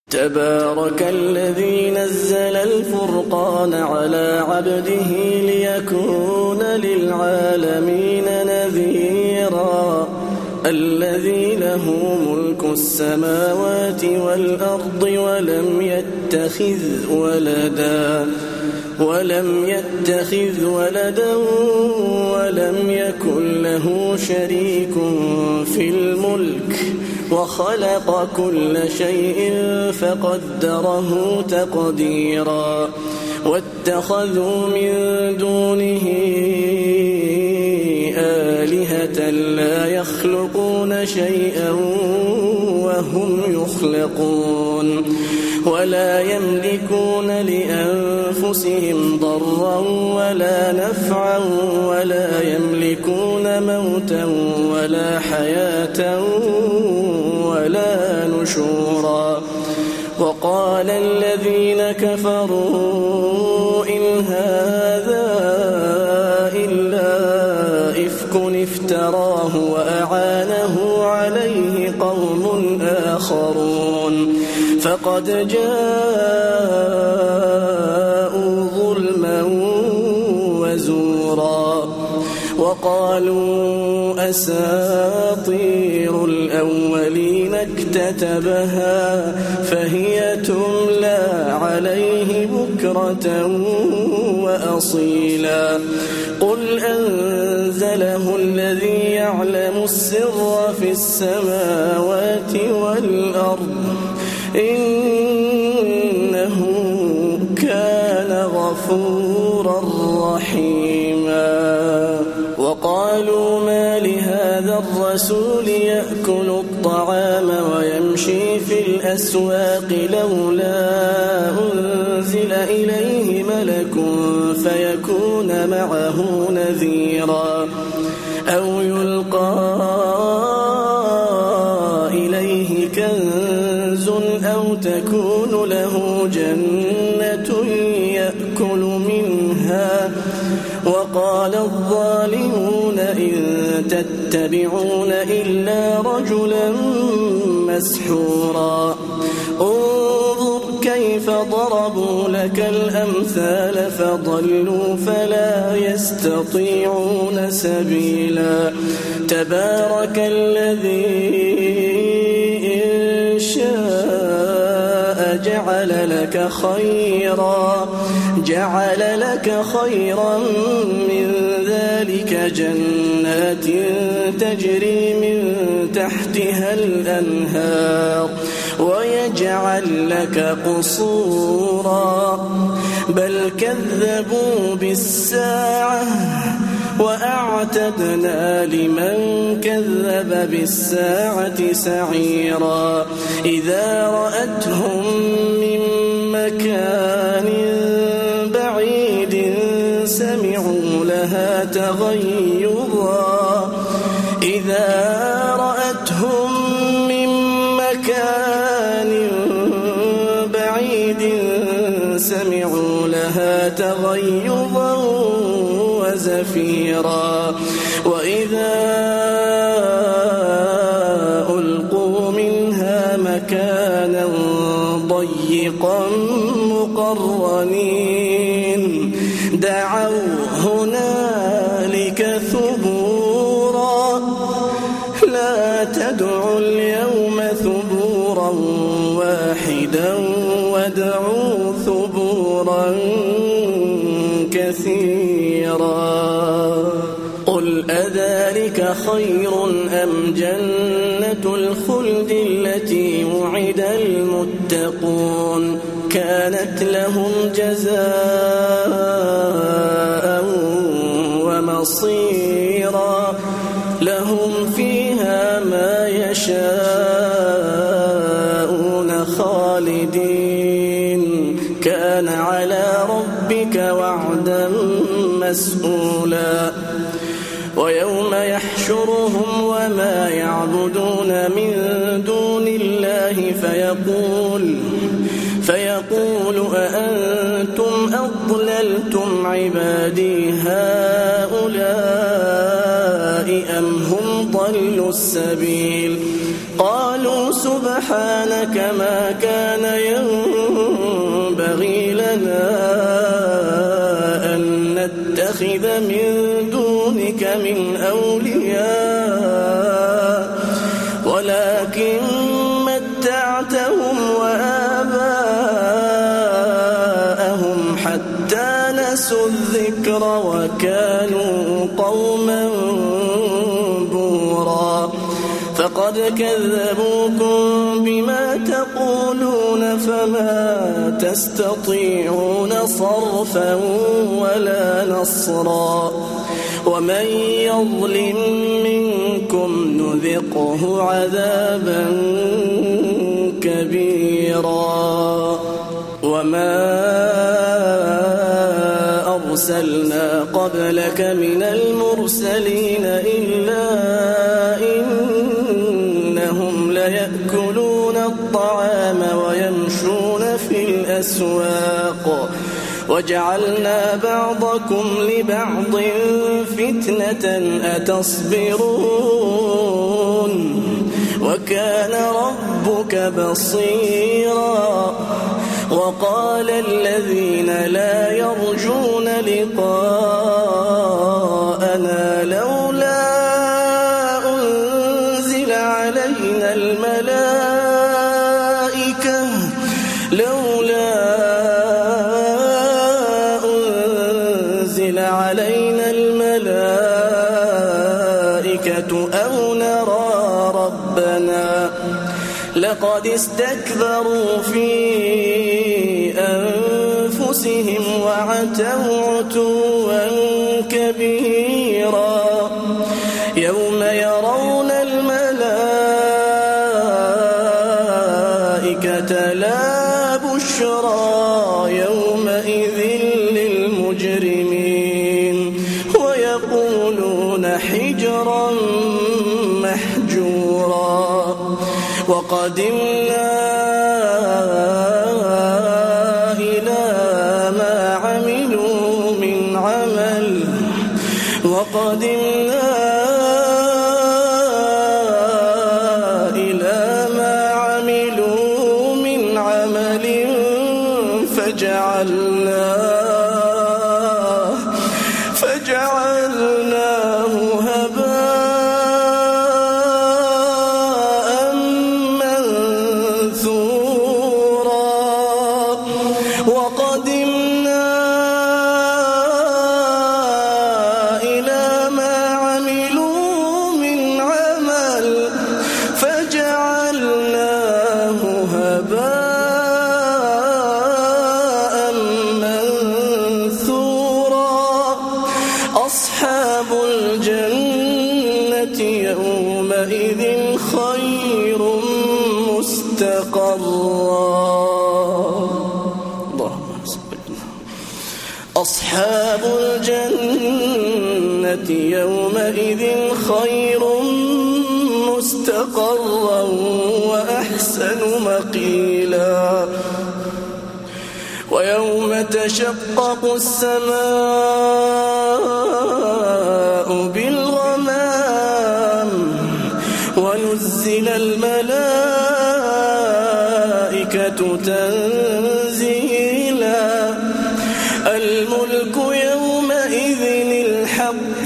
تبارك الذي نزل الفرقان على عبده ليكون للعالمين نذيرا الذي له ملك السماوات والأرض ولم يتخذ ولدا ولم يكن له شريك في الملك وخلق كل شيء فقدره تقديرا واتخذوا من دونه آلهة لا يخلقون شيئا وهم يخلقون ولا يملكون لأنفسهم ضرا ولا نفعا ولا يملكون موتا ولا حياة ولا نشورا وقال الذين كفروا إن هذا إلا إفك افتراه وأعانه عليه قوم آخرون فقد جاءوا ظلما وزورا وقالوا أساطير الأولين اكتتبها فهي تملى عليه بكرة وأصيلا قل أنزله الذي يعلم السر في السماوات والأرض إنه كان غفورا رحيما وقالوا ما لهذا الرسول يأكل الطعام ويمشي في الأسواق لولا أنزل إليه ملك فيكون معه نذيرا أو يلقى إليه كنز أو تكون له جنة يأكل منها وقال الظالمون إن تتبعون إلا رجلا مسحورا انظر كيف ضربوا لك الأمثال فضلوا فلا يستطيعون سبيلا تبارك الذي إن شاء جعل لك خيرا من ذلك جنات تجري من تحتها الأنهار ويجعل لك قصورا بل كذبوا بالساعة وأعتدنا لمن كذب بالساعة سعيرا إذا رأتهم من مكان بعيد سمعوا لها تغيظا وزفيرا وإذا ألقوا منها مكانا ضيقا مقرنين دعوا هنالك ثبورا لا تدعوا اليوم ثبورا واحدا وادعوا ثبورا كثيرا قل أذلك خير أم جنة الخلد التي وعد المتقون كانت لهم جزاء ومصيرا لهم فيها ما يشاءون خالدين كان على ربك وعدا مسئولا ويوم يحشرهم وما يعبدون من دون الله فيقول أأنتم أضللتم عبادي هؤلاء أم هم ضلوا السبيل قالوا سبحانك ما كان ينبغي لنا أن نتخذ من دونك من أولياء ولكن متعتهم وآباءهم حتى نسوا الذكر وكانوا قوما بورا فقد كذبوكم بما تقولون فما تستطيعون صرفا ولا نصرا ومن يظلم منكم نذقه عذابا كبيرا وما أرسلنا قبلك من المرسلين إلا إنهم ليأكلون الطعام ويمشون في الأسواق وجعلنا بعضكم لبعض فتنة أتصبرون وكان ربك بصيرا وقال الذين لا يرجون لقاءنا لولا أنزل علينا الملائكة أو نرى ربنا لقد استكبروا في أنفسهم وعتوا عتوا كبيرا يوم يرون الملائكة لا بشرى يومئذ للمجرمين ويقولون حجرا محجورا وقدمنا إلى ما عملوا من عمل فجعلناه هباء منثورا وقدمنا إلى ما عملوا من عمل فجعلناه هباء منثورا أصحاب الجنة يومئذ خير مستقرا أصحاب الجنة يومئذ خير مستقرا وأحسن مقيلا ويوم تشقق السماء بالغمام ونزل الملائكة تنزيلا الملك يومئذ الحق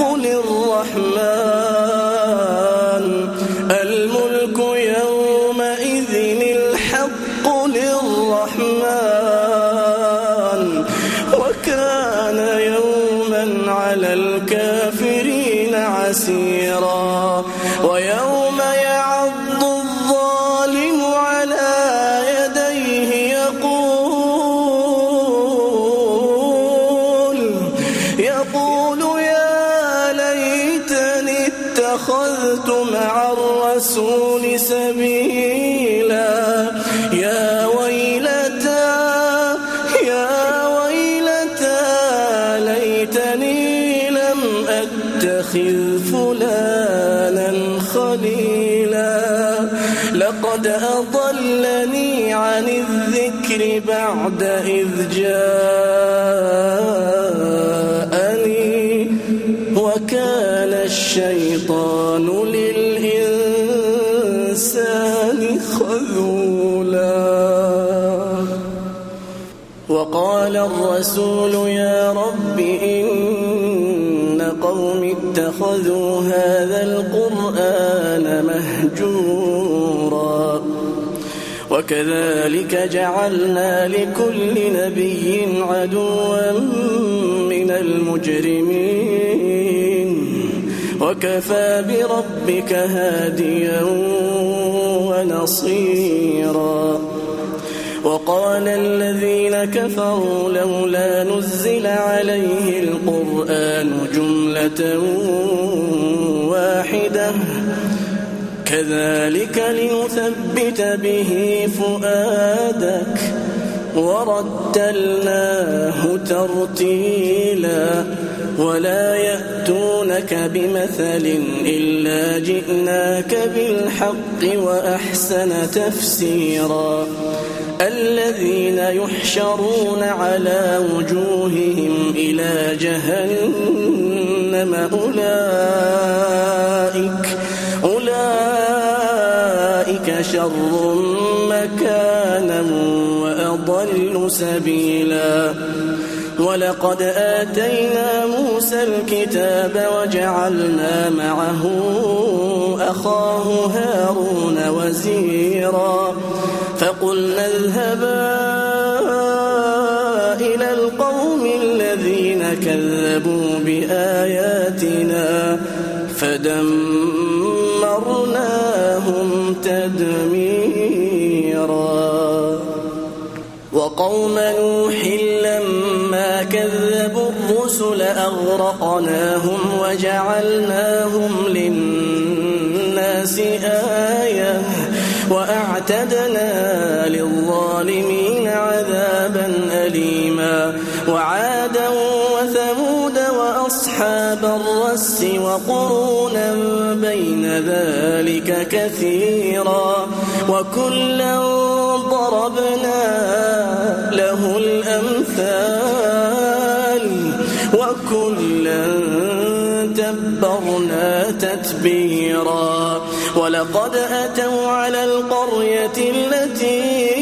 للرحمن الملك يومئذ الحق للرحمن وكان يوما على الكافرين عسيرا ويوم يعض الظالم على يديه يقول يا ليتني اتخذت مع الرسول سبيلا يا ويلتى ليتني لم أتخذ فلانا خليلا لقد أضلني عن الذكر بعد إذ جاءني وكان الشيطان للإنسان وقال الرسول يا رب إن قوم اتخذوا هذا القرآن مهجورا وكذلك جعلنا لكل نبي عدوا من المجرمين وكفى بربك هاديا ونصيرا وقال الذين كفروا لولا نزل عليه القرآن جملة واحدة كذلك لنثبت به فؤادك ورتلناه ترتيلا ولا يأتونك بمثل إلا جئناك بالحق وأحسن تفسيرا الذين يحشرون على وجوههم إلى جهنم أولئك شر مكانا وأضل سبيلا ولقد آتينا موسى الكتاب وجعلنا معه أخاه هارون وزيرا فقلنا اذهبا إلى القوم الذين كذبوا بآياتنا فدمرناهم تدميرا وقوم نوح لما كذبوا الرسل أغرقناهم وجعلناهم للناس آية وأعتدنا للظالمين عذابا أليما وعادا وثمود وأصحاب الرس وقرونا بين ذلك كثيرا وكلا ضربنا له الأمثال وكلا تبرنا تتبيرا ولقد أتوا على القرية التي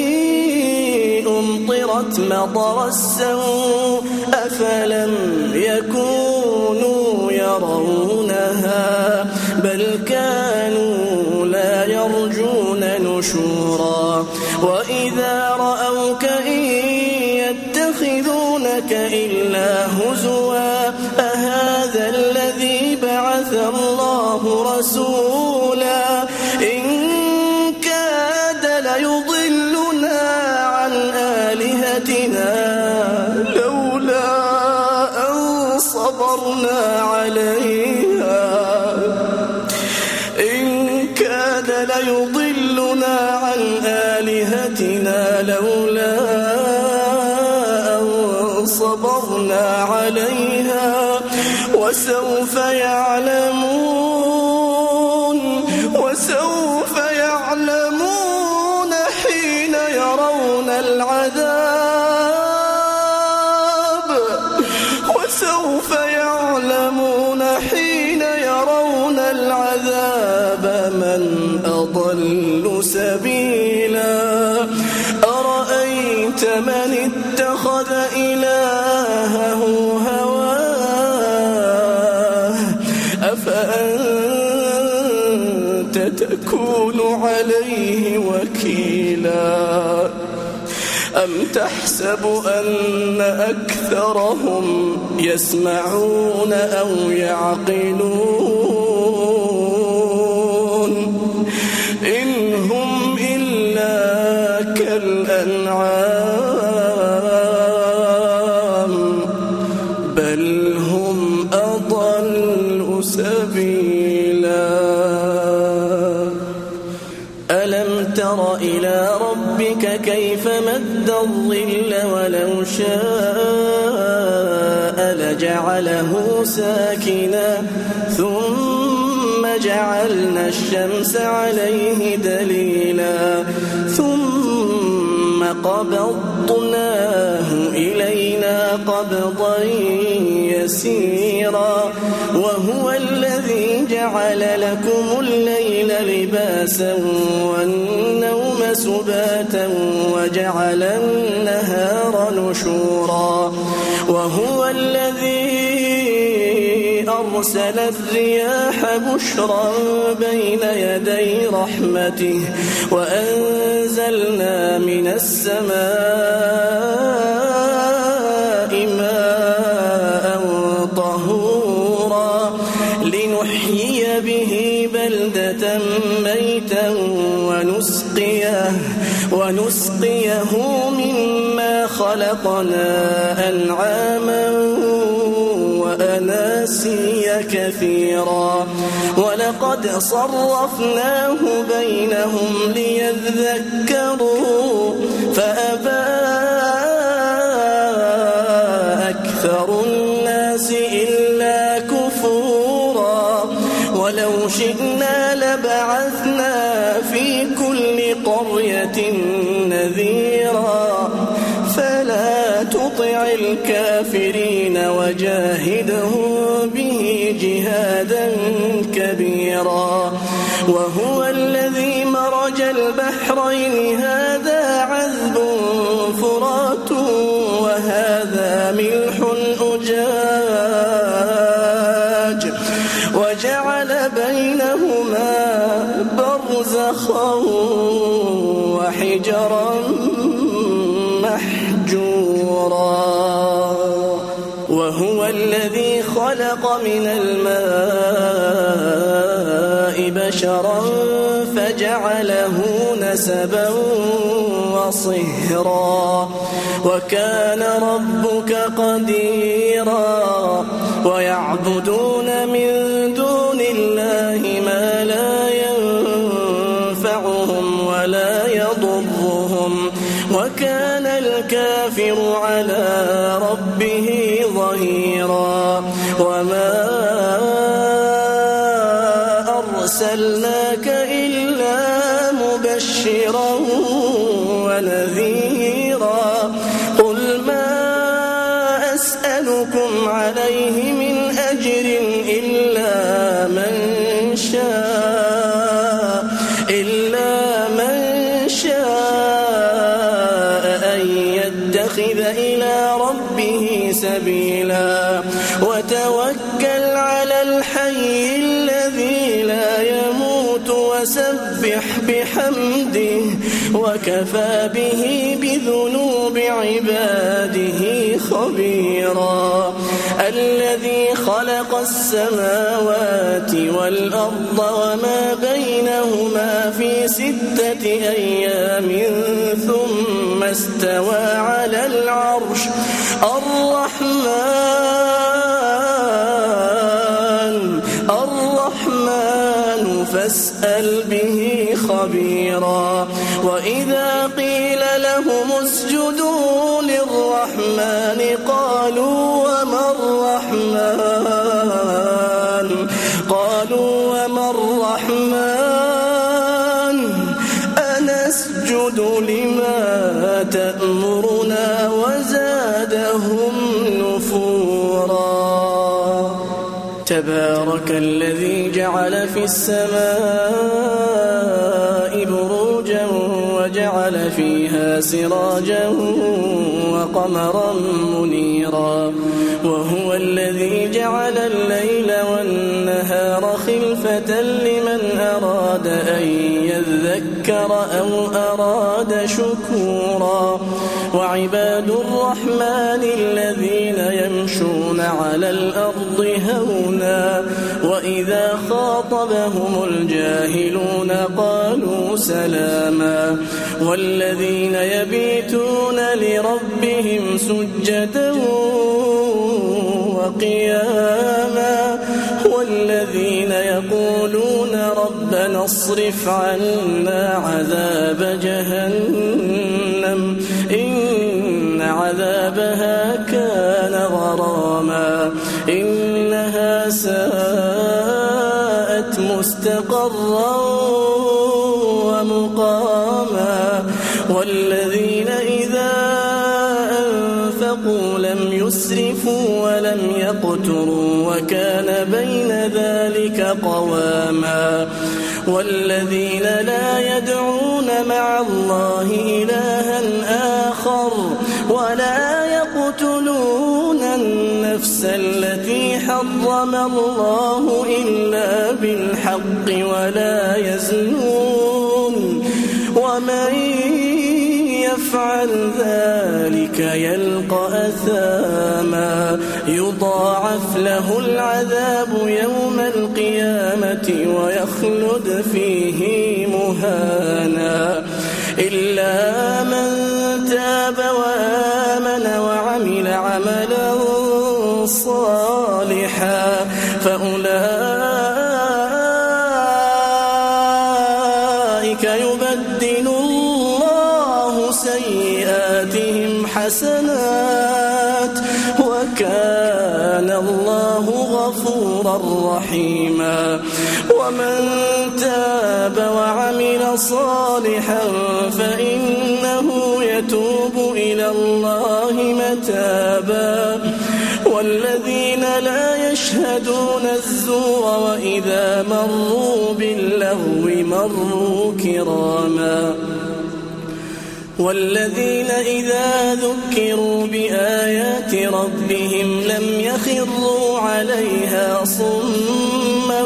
أمطرت مطر السوء أفلم يكونوا يرونها بل كانوا لا يرجون نشورا وإذا رأوك إن يتخذونك إلا هزوا أهذا الذي بعث الله رسولا إن كاد ليضلنا عن آلهتنا لولا أن صبرنا عليها إن كاد ليضلنا عن آلهتنا لولا أن صبرنا عليها وسوف يعلمون حين يرون العذاب من أضل سبيلا أرأيت من اتخذ إلهه هواه أفأنت تكون عليه وكيلا أم تحسب أن أكثرهم يسمعون أو يعقلون إن هم إلا كالأنعام بل هم أضل سبيلا ألم تر إلى ربك كيف مد الظل ولو شاء لجعله ساكنا ثم جعلنا الشمس عليه دليلا ثم قبضناه إلينا قبضا يسيرا وهو الذي جعل لكم الليل لباسا والنوم سباتا وجعل النهار نشورا وهو الذي أرسل الرياح بشرا بين يدي رحمته وأنزلنا من السماء ماء طهورا لنحيي به بلدة ميتا ونسقيه مما خلقنا أنعاما وأناسيا كثيرا ولقد صرفناه بينهم ليذكروا فأبى أكثر الناس إلا كفورا ولو شئنا لبعثنا في كل قرية نذيرا فلا تطع الكافرين وجاهدهم به جهادا كبيرا وهو الذي مرج البحرين هذا عذب فرات وهذا ملح أجاج وجعل بينهما برزخا وحجرا محجورا وهو الذي خلق من الماء بشرا فجعله نسبا وصهرا وكان ربك قديرا ويعبدون من دون الله ما لا ينفعهم ولا يضرهم وكان الكافر على ربه ظهيرا وما أرسلناك إلا مبشرا ونذيرا قل ما أسألكم عليه من أجر إلا من شاء أن يتخذ إلى ربه سبيلا وتوكل على الحي الذي لا يموت وسبح بحمده وكفى به بذنوب عباده خبيرا الذي خلق السماوات والأرض وما بينهما في 6 أيام ثم استوى على العرش الرحمن فاسأل به خبيرا وإذا قيل لهم اسجدوا للرحمن قالوا وما الرحمن أنسجد لما تأمرنا وزادهم نفورا تبارك الذي جعل في السماء بروجا وجعل فيها سراجا وقمرا منيرا وهو الذي جعل الليل والنهار خلفة لمن أراد أن يذكر أو أراد شكورا وعباد الرحمن الذين يمشون على الأرض هونا وإذا خاطبهم الجاهلون قالوا سلاما والذين يبيتون لربهم سجدا وقياما والذين يقولون ربنا اصرف عنا عذاب جهنم إن عذابها كان غراما إنها ساءت مستقرا ومقاما والذين وأنفقوا لم يسرفوا ولم يقتروا وكان بين ذلك قواما والذين لا يدعون مع الله إلها آخر ولا يقتلون النفس التي حرم الله إلا بالحق ولا يزنون ومن يفعل ذلك يلقى أثاما يضاعف له العذاب يوم القيامة ويخلد فيه مهانا إلا من تاب وآمن وعمل عملا صالحا فأولئك يبدل الله سيئاتهم حسنات وكان الله غفورا رحيما ومن تاب وعمل صالحا فإنه يتوب إلى الله متابا والذين لا يشهدون الزور وإذا مروا باللغو مروا كراما والذين إذا ذكروا بآيات ربهم لم يخروا عليها صما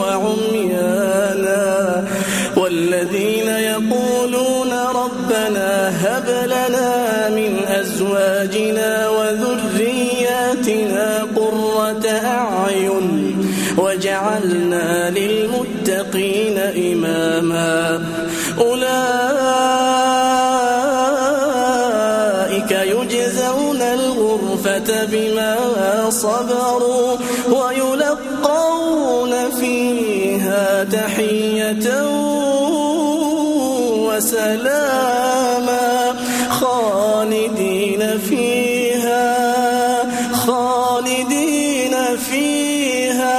وعميانا والذين يقولون ربنا هب لنا من أزواجنا وذرياتنا قرة أعين وجعلنا للمتقين إماما أولئك يجزون الغرفة بما صبروا ويلقون فيها تحية وسلاما خالدين فيها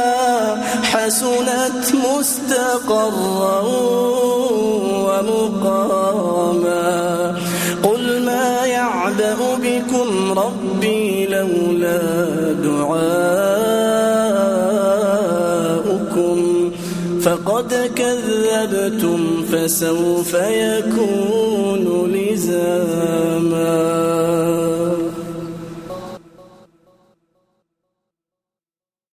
حسنت مستقرا ومقاما قل ما يعبأ بكم ربي لولا دعاؤكم فقد كذبتم فسوف يكون لزاما